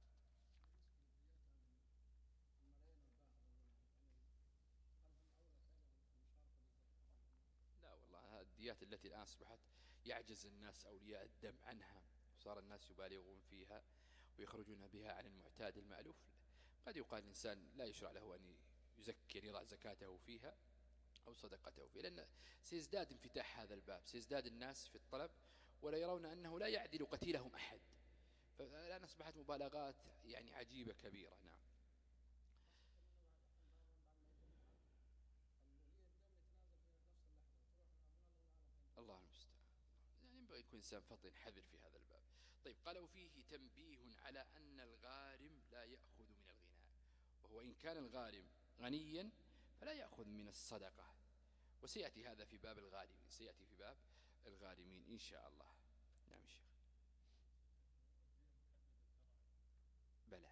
لا والله، الديات التي الآن أصبحت يعجز الناس أولياء الدم عنها، وصار الناس يبالغون فيها ويخرجون بها عن المعتاد المألوف. قد يقال الإنسان لا يشرع له أن يزكي يضع زكاته فيها أو صدقته فيها، لأن سيزداد انفتاح هذا الباب، سيزداد الناس في الطلب ولا يرون أنه لا يعدل قتيلهم أحد، فالآن أصبحت مبالغات يعني عجيبة كبيرة. نعم. الله المستعان. يعني ينبغي يكون إنسان فطن حذر في هذا الباب. طيب، قال وفيه تنبيه على أن الغارم لا يأخذ من الغناء، وهو إن كان الغارم غنيا فلا يأخذ من الصدقة، وسيأتي هذا في باب الغارمين، سيأتي في باب الغارمين إن شاء الله. نعم شيخ. بلى،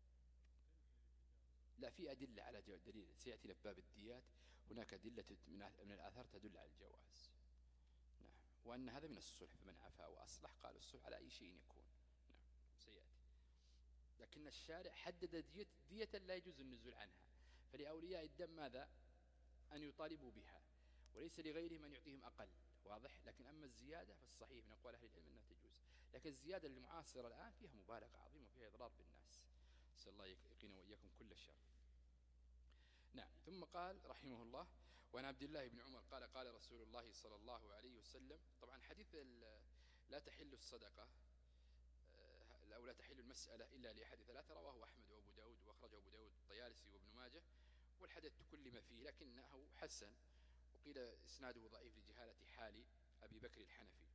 لا، في أدلة على جواز، دليل سيأتي في باب الديات، هناك أدلة من الآثار تدل على الجواز. نعم. وأن هذا من الصلح، فمن عفا وأصلح قال الصلح على أي شيء يكون. نعم سيأتي. لكن الشارع حدد دية, دية لا يجوز النزول عنها، فلأولياء الدم ماذا؟ أن يطالبوا بها، وليس لغيرهم أن يعطيهم أقل. واضح. لكن أما الزيادة فالصحيح من أقوال أهل العلم أنها تجوز، لكن الزيادة المعاصرة الآن فيها مبالغة عظيمة وفيها إضرار بالناس، نسأل الله يقينا وإياكم كل شر. نعم. ثم قال رحمه الله: وعن عبد الله بن عمر قال قال رسول الله صلى الله عليه وسلم. طبعا حديث لا تحل الصدقة أو لا تحل المسألة إلا لأحد ثلاثة رواه أحمد وأبو داود، وأخرجه أبو داود الطيالسي وابن ماجه والحدث تكلم فيه لكنه حسن، وقيل إسناده ضعيف لجهالة حال أبي بكر الحنفي.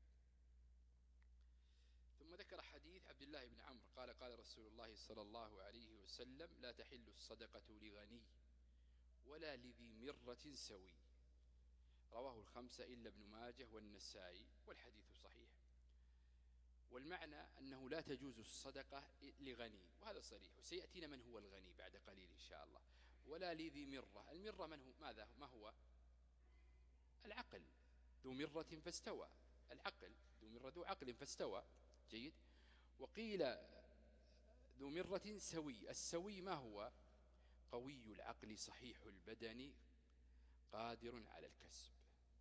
ثم ذكر حديث عبد الله بن عمرو قال قال رسول الله صلى الله عليه وسلم: لا تحل الصدقة لغني ولا لذي مرة سوي، رواه الخمسة إلا ابن ماجه والنسائي، والحديث صحيح. والمعنى أنه لا تجوز الصدقة لغني، وهذا صريح، وسيأتينا من هو الغني بعد قليل إن شاء الله. ولا لذي مرة، المرة من هو؟ ماذا ما هو؟ العقل، ذو مرة فاستوى، العقل ذو مرة ذو عقل فاستوى. جيد. وقيل ذو مرة سوي، السوي ما هو؟ قوي العقل صحيح البدن قادر على الكسب.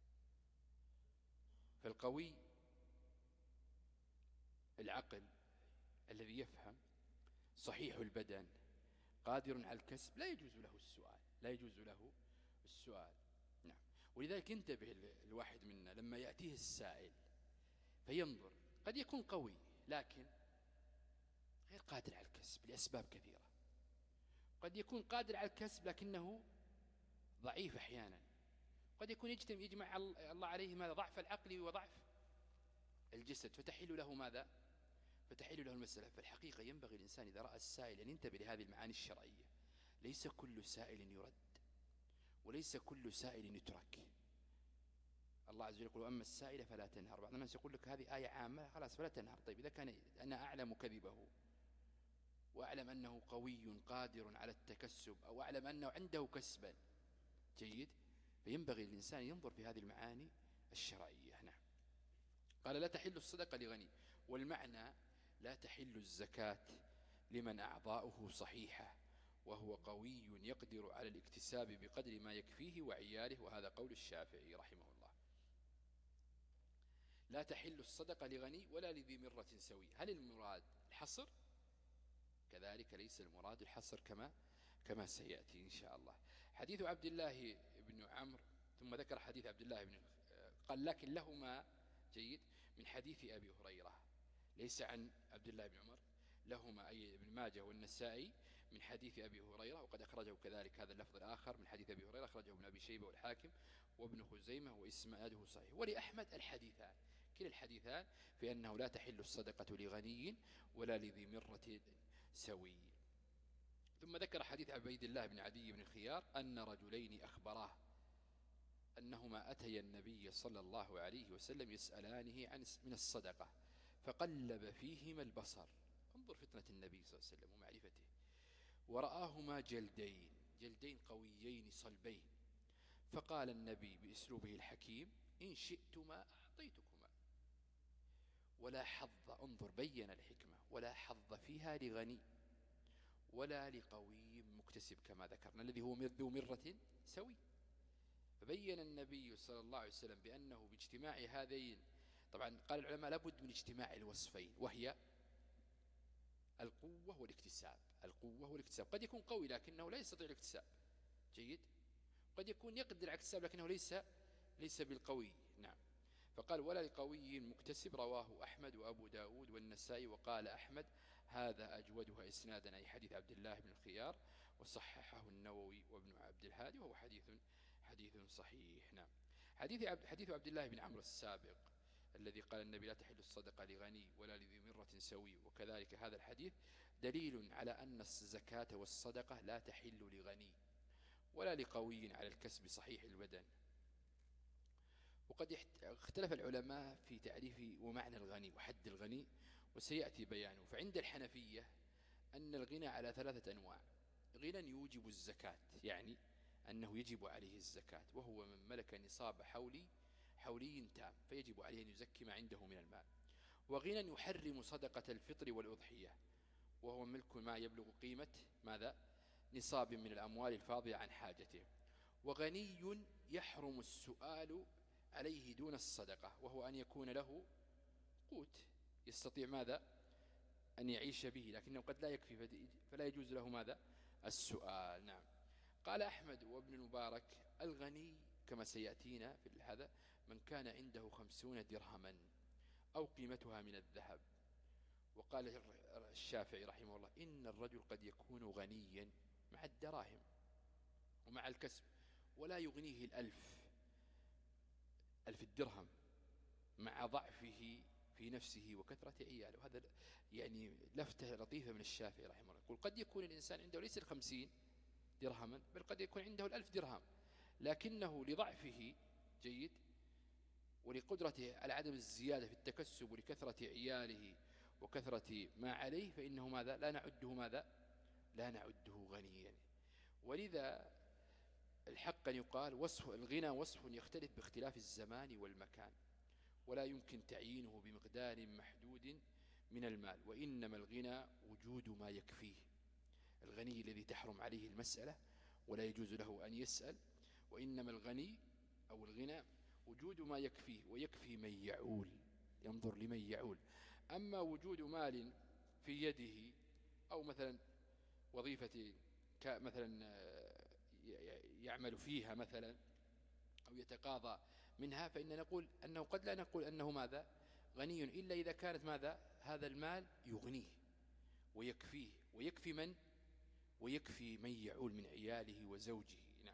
فالقوي العقل الذي يفهم صحيح البدن قادر على الكسب لا يجوز له السؤال، لا يجوز له السؤال. نعم. ولذلك انتبه الواحد منا لما يأتيه السائل فينظر، قد يكون قوي لكن غير قادر على الكسب لأسباب كثيرة. قد يكون قادر على الكسب لكنه ضعيف أحيانا. قد يكون يجتمع يجمع الله عليه ماذا؟ ضعف العقل وضعف الجسد، فتحل له ماذا؟ فتحل له المسألة. فالحقيقة ينبغي الإنسان إذا رأى السائل أن ينتبه لهذه المعاني الشرعية. ليس كل سائل يرد، وليس كل سائل يترك. الله عز وجل يقول: أما السائل فلا تنهر. بعض الناس يقول لك هذه آية عامة خلاص فلا تنهر. طيب إذا كان أنا أعلم كذبه وأعلم أنه قوي قادر على التكسب، أو أعلم أنه عنده كسبا جيد، فينبغي الإنسان ينظر في هذه المعاني الشرعية. نعم. قال: لا تحل الصدقة لغني، والمعنى لا تحل الزكاة لمن أعضاؤه صحيحة وهو قوي يقدر على الاكتساب بقدر ما يكفيه وعياله، وهذا قول الشافعي رحمه الله. لا تحل الصدقة لغني ولا لذي مرة سوي. هل المراد الحصر؟ كذلك ليس المراد الحصر كما كما سيأتي إن شاء الله. حديث عبد الله بن عمرو، ثم ذكر حديث عبد الله بن قال لكن لهما جيد من حديث أبي هريرة، ليس عن عبد الله بن عمر، لهما أي ابن ماجه والنسائي من حديث أبي هريرة، وقد أخرجه كذلك هذا اللفظ الآخر من حديث أبي هريرة، أخرجه ابن أبي شيبة والحاكم وابن خزيمة وإسناده صحيح. ولأحمد الحديثان، كلا الحديثان في أنه لا تحل الصدقة لغني ولا لذي مرة سوي. ثم ذكر حديث عبيد الله بن عدي بن الخيار أن رجلين أخبراه أنهما أتيا النبي صلى الله عليه وسلم يسألانه عن من الصدقة، فقلب فيهما البصر. انظر فتنة النبي صلى الله عليه وسلم ومعرفته. ورآهما جلدين جلدين قويين صلبين، فقال النبي بأسلوبه الحكيم: إن شئتما أعطيتكما، ولا حظ، انظر بين الحكمة، ولا حظ فيها لغني ولا لقوي مكتسب كما ذكرنا الذي هو ذو مرة سوي. فبين النبي صلى الله عليه وسلم بأنه باجتماع هذين، طبعا قال العلماء لابد من اجتماع الوصفين، وهي القوة والاكتساب. القوة والاكتساب، قد يكون قوي لكنه لا يستطيع الاكتساب جيد، قد يكون يقدر على الاكتساب لكنه ليس ليس بالقوي. نعم. فقال: ولا لقوي مكتسب، رواه أحمد وأبو داود والنسائي. وقال أحمد: هذا أجودها إسنادا، أي حديث عبد الله بن الخيار، وصححه النووي وابن عبد الهادي، وهو حديث حديث صحيح. نعم. حديث عبد حديث عبد الله بن عمرو السابق الذي قال النبي: لا تحل الصدقة لغني ولا لذي مرة سوي، وكذلك هذا الحديث دليل على أن الزكاة والصدقة لا تحل لغني ولا لقوي على الكسب صحيح البدن. وقد اختلف العلماء في تعريف ومعنى الغني وحد الغني، وسيأتي بيانه. فعند الحنفية أن الغنى على ثلاثة أنواع: غنى يوجب الزكاة، يعني أنه يجب عليه الزكاة، وهو من ملك نصاب حولي حولي تام فيجب عليه أن يزكي ما عنده من المال. وغنى يحرم صدقة الفطر والأضحية، وهو ملك ما يبلغ قيمة ماذا؟ نصاب من الأموال الفاضية عن حاجته. وغني يحرم السؤال عليه دون الصدقة، وهو أن يكون له قوت يستطيع ماذا؟ أن يعيش به، لكنه قد لا يكفي فلا يجوز له ماذا؟ السؤال. نعم. قال أحمد وابن المبارك: الغني كما سيأتينا في هذا من كان عنده خمسون درهما أو قيمتها من الذهب. وقال الشافعي رحمه الله: إن الرجل قد يكون غنيا مع الدراهم ومع الكسب، ولا يغنيه الألف ألف الدرهم مع ضعفه في نفسه وكثرة عياله. هذا يعني لفتة لطيفة من الشافعي رحمه الله، يقول قد يكون الإنسان عنده ليس الخمسين درهما، بل قد يكون عنده الألف درهم، لكنه لضعفه جيد ولقدرته على عدم الزيادة في التكسب ولكثرة عياله وكثرة ما عليه، فإنه ماذا لا نعده ماذا لا نعده غنيا. ولذا الحق أن يقال وصف الغنى وصف يختلف باختلاف الزمان والمكان، ولا يمكن تعيينه بمقدار محدود من المال، وإنما الغنى وجود ما يكفيه. الغني الذي تحرم عليه المسألة ولا يجوز له أن يسأل، وإنما الغني أو الغنى وجود ما يكفيه ويكفي من يعول، ينظر لمن يعول. أما وجود مال في يده أو مثلا وظيفة مثلا يعمل فيها مثلا أو يتقاضى منها، فإن نقول أنه قد لا نقول أنه ماذا غني، إلا إذا كانت ماذا هذا المال يغنيه ويكفيه ويكفي من ويكفي من يعول من عياله وزوجه. نعم.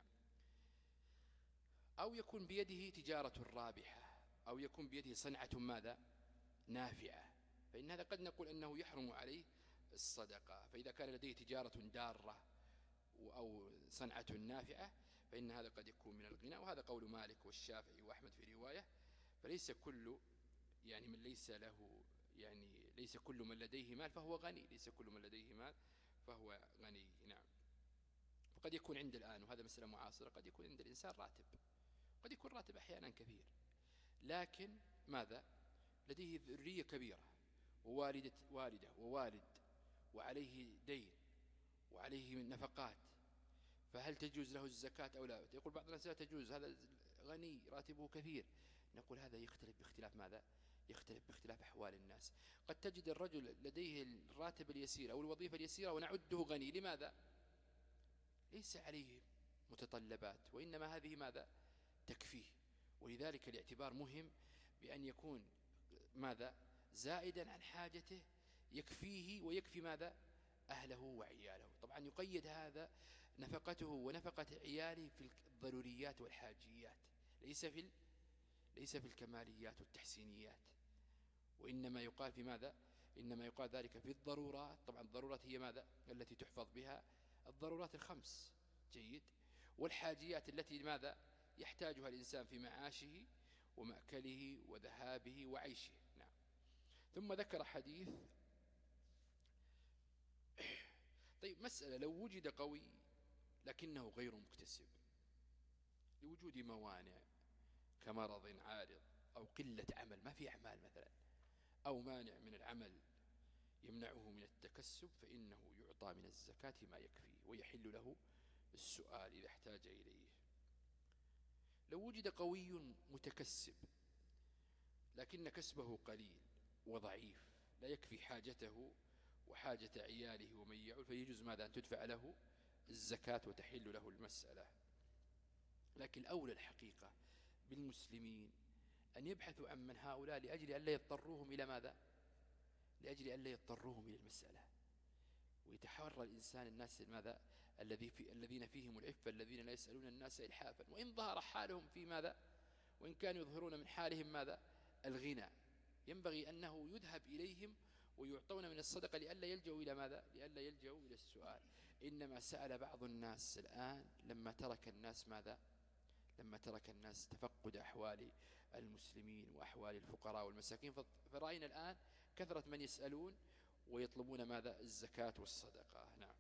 أو يكون بيده تجارة رابحة، أو يكون بيده صنعة ماذا نافعة، فإن هذا قد نقول أنه يحرم عليه الصدقة. فإذا كان لديه تجارة دارة أو صنعة نافعة فإن هذا قد يكون من الغنى، وهذا قول مالك والشافعي وأحمد في رواية. فليس كل يعني من ليس له يعني ليس كل من لديه مال فهو غني، ليس كل من لديه مال فهو غني. نعم. وقد يكون عند الآن، وهذا مسألة معاصرة، قد يكون عند الإنسان راتب، قد يكون راتب أحيانا كثير، لكن ماذا لديه ذرية كبيرة ووالدة والدة ووالد وعليه دين وعليه من نفقات، فهل تجوز له الزكاة أو لا؟ يقول بعض الناس لا تجوز، هذا غني راتبه كثير. نقول هذا يختلف باختلاف ماذا يختلف باختلاف أحوال الناس. قد تجد الرجل لديه الراتب اليسير أو الوظيفة اليسيرة ونعده غني، لماذا؟ ليس عليه متطلبات، وإنما هذه ماذا تكفيه. ولذلك الاعتبار مهم بأن يكون ماذا زائدا عن حاجته يكفيه ويكفي ماذا أهله وعياله. طبعا يقيد هذا نفقته ونفقة عياله في الضروريات والحاجيات، ليس في ليس في الكماليات والتحسينيات، وإنما يقال في ماذا إنما يقال ذلك في الضرورات. طبعا الضرورات هي ماذا التي تحفظ بها الضرورات الخمس جيد، والحاجيات التي ماذا يحتاجها الإنسان في معاشه ومأكله وذهابه وعيشه. نعم. ثم ذكر حديث. طيب مسألة، لو وجد قوي لكنه غير مكتسب لوجود موانع كمرض عارض أو قلة عمل، ما في أعمال مثلا، أو مانع من العمل يمنعه من التكسب، فإنه يعطى من الزكاة ما يكفيه ويحل له السؤال إذا احتاج إليه. لو وجد قوي متكسب لكن كسبه قليل وضعيف لا يكفي حاجته وحاجة عياله ومن يعول، فيجوز ماذا أن تدفع له الزكاة وتحل له المسألة. لكن الأولى الحقيقة بالمسلمين أن يبحثوا عن من هؤلاء لأجل أن لا يضطروهم إلى ماذا لأجل أن لا يضطروهم إلى المسألة، ويتحرى الإنسان الناس ماذا الذي في الذين فيهم العفة الذين لا يسألون الناس إلحافا، وإن ظهر حالهم في ماذا وإن كانوا يظهرون من حالهم ماذا الغنى، ينبغي أنه يذهب إليهم ويعطون من الصدقة لئلا يلجأوا إلى ماذا لئلا يلجأوا إلى السؤال. إنما سأل بعض الناس الآن لما ترك الناس ماذا لما ترك الناس تفقد أحوال المسلمين وأحوال الفقراء والمساكين، فرأينا الآن كثرة من يسألون ويطلبون ماذا الزكاة والصدقة. نعم.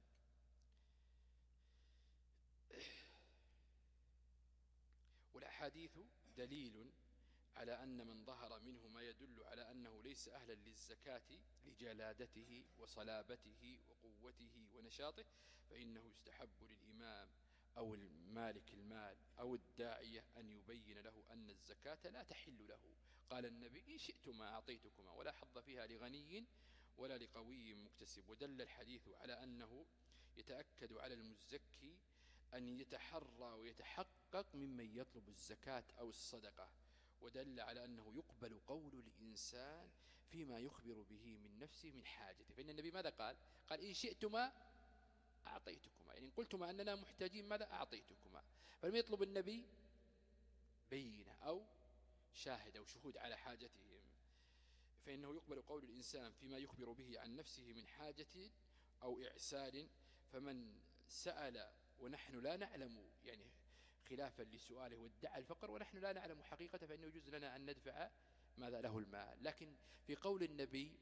والأحاديث دليل على أن من ظهر منه ما يدل على أنه ليس أهلا للزكاة لجلادته وصلابته وقوته ونشاطه، فإنه يستحب للإمام أو المالك المال أو الداعية أن يبين له أن الزكاة لا تحل له. قال النبي إن شئتما أعطيتكما ولا حظ فيها لغني ولا لقوي مكتسب. ودل الحديث على أنه يتأكد على المزكي أن يتحرى ويتحقق ممن يطلب الزكاة أو الصدقة، ودل على أنه يقبل قول الإنسان فيما يخبر به من نفسه من حاجته. فإن النبي ماذا قال؟ قال إن شئتما أعطيتكما، يعني إن قلتما أننا محتاجين ماذا أعطيتكما. فلم يطلب النبي بينة أو شاهد أو شهود على حاجتهم، فإنه يقبل قول الإنسان فيما يخبر به عن نفسه من حاجة أو إعسار. فمن سأل ونحن لا نعلم، يعني خلافا لسؤاله وادعى الفقر ونحن لا نعلم حقيقة، فإنه يجوز لنا أن ندفع ماذا له المال. لكن في قول النبي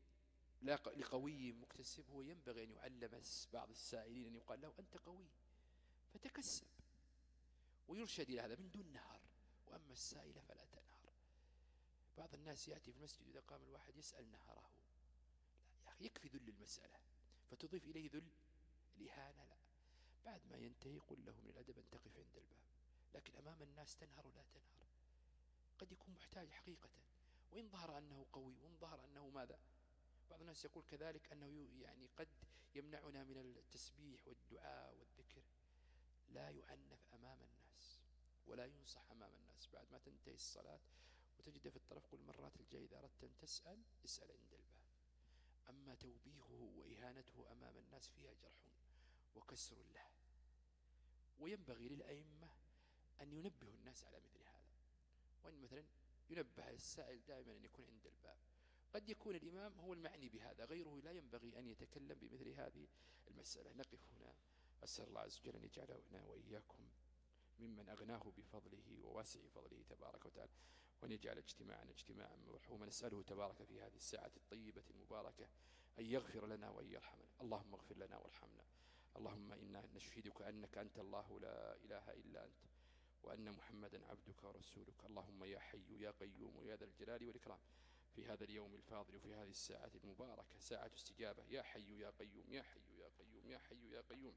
لقوي مكتسب، هو ينبغي أن يعلم بعض السائلين أن يقال له أنت قوي فتكسب ويرشد إلى هذا من دون نهر، وأما السائل فلا تنهر. بعض الناس يأتي في المسجد إذا قام الواحد يسأل نهره، لا يا أخي يكفي ذل المسألة فتضيف إليه ذل الإهانة، لا، بعد ما ينتهي قل له من الأدب أن تقف عند الباب، لكن أمام الناس تنهر ولا تنهر. قد يكون محتاج حقيقة، وإن ظهر أنه قوي وإن ظهر أنه ماذا. بعض الناس يقول كذلك أنه يعني قد يمنعنا من التسبيح والدعاء والذكر، لا يعنف أمام الناس ولا ينصح أمام الناس. بعد ما تنتهي الصلاة وتجد في الطرف قل مرات الجاي إذا أردت أن تسأل اسأل عند الباب. أما توبيخه وإهانته أمام الناس فيها جرح وكسر له، وينبغي للأئمة أن ينبهوا الناس على مثل هذا، وأن مثلا ينبه السائل دائما أن يكون عند الباب. قد يكون الإمام هو المعني بهذا، غيره لا ينبغي أن يتكلم بمثل هذه المسألة. نقف هنا، أسأل الله عز وجل أن يجعلنا وإياكم ممن أغناه بفضله وواسع فضله تبارك وتعالى، وأن يجعل اجتماعنا اجتماعا مرحوما. نسأله تبارك في هذه الساعة الطيبة المباركة أن يغفر لنا وأن يرحمنا. اللهم اغفر لنا وارحمنا. اللهم إنا نشهدك أنك أنت الله لا إله إلا أنت، وأن محمدا عبدك ورسولك. اللهم يا حي يا قيوم يا ذا الجلال والإكرام، في هذا اليوم الفاضل وفي هذه الساعة المباركة، ساعة استجابة، يا حي يا قيوم يا حي يا قيوم يا حي يا قيوم.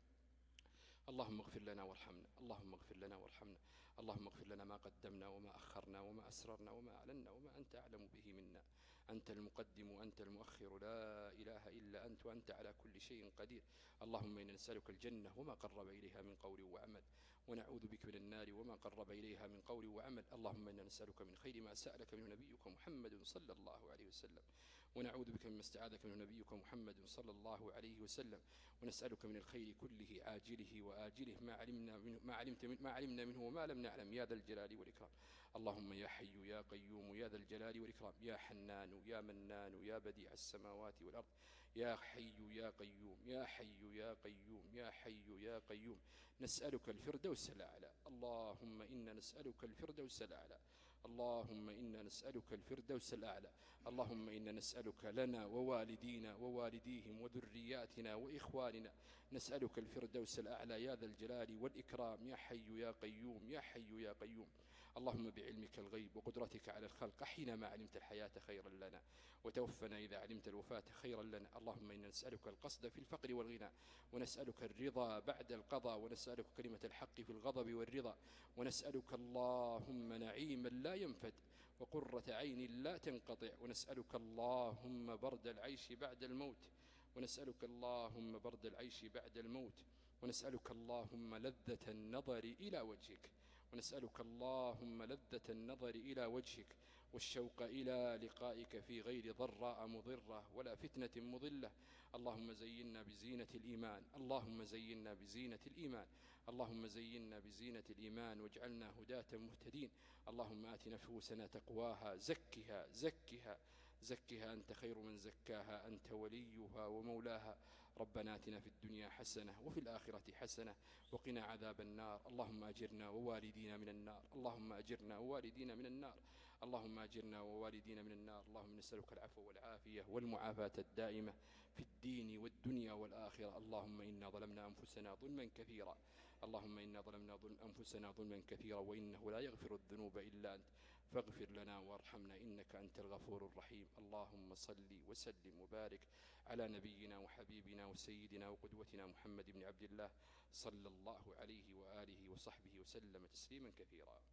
اللهم اغفر لنا وارحمنا، اللهم اغفر لنا وارحمنا، اللهم اغفر لنا ما قدمنا وما أخرنا وما أسررنا وما أعلنا وما أنت أعلم به منا. أنت المقدم وأنت المؤخر، لا إله إلا أنت، وأنت على كل شيء قدير. اللهم إنا نسألك الجنة وما قرب إليها من قول وعمل، ونعوذ بك من النار وما قرب إليها من قول وعمل. اللهم إنا نسألك من خير ما سألك منه نبيك محمد صلى الله عليه وسلم، ونعوذ بك مما استعاذك منه نبيك محمد صلى الله عليه وسلم، ونسألك من الخير كله عاجله وآجله ما علمنا منه ما علمت من ما علمنا منه وما لم نعلم، يا ذا الجلال والإكرام. اللهم يا حي يا قيوم يا ذا الجلال والإكرام، يا حنان يا منان يا بديع السماوات والأرض، يا حي يا قيوم يا حي يا قيوم يا حي يا قيوم. نسألك الفردوس الأعلى، اللهم إنا نسألك الفردوس الأعلى، اللهم إنا نسألك الفردوس الأعلى. اللهم إنا نسألك لنا ووالدينا ووالديهم وذرياتنا وإخواننا، نسألك الفردوس الأعلى يا ذا الجلال والإكرام، يا حي يا قيوم يا حي يا قيوم. اللهم بعلمك الغيب وقدرتك على الخلق حينما علمت الحياة خيرا لنا، وتوفنا إذا علمت الوفاة خيرا لنا. اللهم إنا نسألك القصد في الفقر والغنى، ونسألك الرضا بعد القضاء، ونسألك كلمة الحق في الغضب والرضا، ونسألك اللهم نعيما لا ينفد وقرة عين لا تنقطع، ونسألك اللهم برد العيش بعد الموت، ونسألك اللهم برد العيش بعد الموت، ونسألك اللهم لذة النظر إلى وجهك، ونسألك اللهم لذة النظر إلى وجهك والشوق إلى لقائك في غير ضراء مضرة ولا فتنة مضلة. اللهم زينا بزينة الإيمان، اللهم زينا بزينة الإيمان، اللهم زينا بزينة الإيمان واجعلنا هداة مهتدين. اللهم آت نفوسنا تقواها، زكها زكها زكها أنت خير من زكاها، أنت وليها ومولاها. ربنا آتنا في الدنيا حسنة وفي الآخرة حسنة وقنا عذاب النار. اللهم أجرنا ووالدينا من النار، اللهم أجرنا ووالدينا من النار، اللهم أجرنا ووالدينا من النار. اللهم نسألك العفو والعافية والمعافاة الدائمة في الدين والدنيا والآخرة. اللهم إنا ظلمنا أنفسنا ظلما كثيرا، اللهم إنا ظلمنا ظلم أنفسنا ظلما كثيرا، وإنه لا يغفر الذنوب إلا أنت، فاغفر لنا وارحمنا إنك أنت الغفور الرحيم. اللهم صل وسلم وبارك على نبينا وحبيبنا وسيدنا وقدوتنا محمد بن عبد الله صلى الله عليه وآله وصحبه وسلم تسليما كثيرا.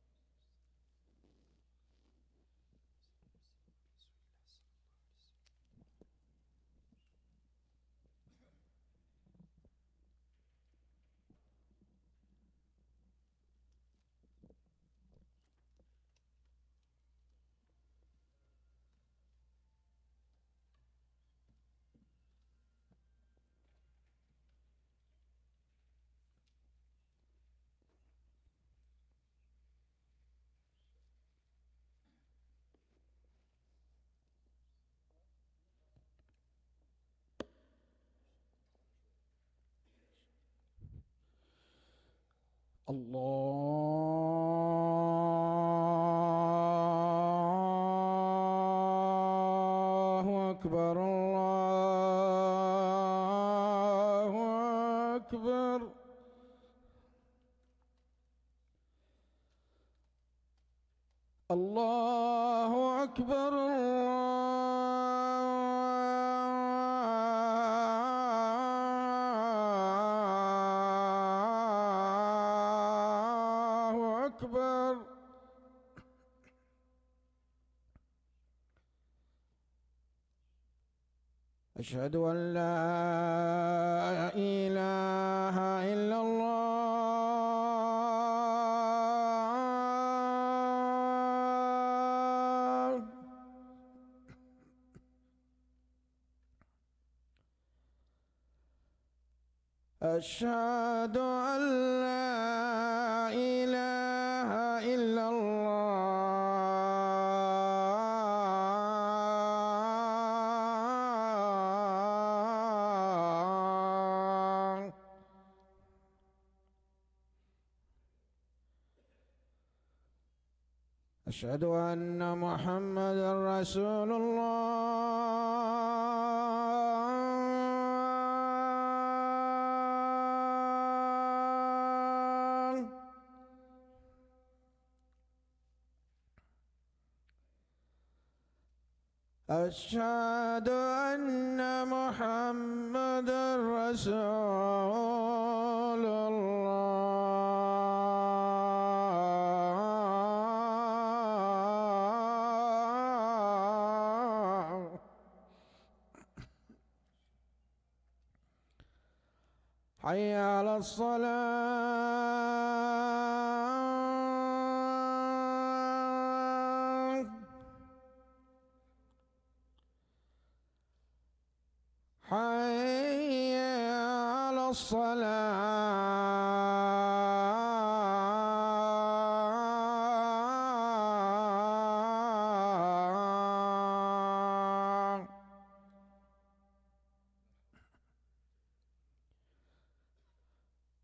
الله أكبر الله أكبر. الله أكبر الله أكبر. أشهد أن لا إله إلا الله. أشهد أن لا إله إلا الله. أشهد أن محمدًا رسول الله. أشهد أن محمدًا رسول الله. حي على الصلاة. حي على الصلاة.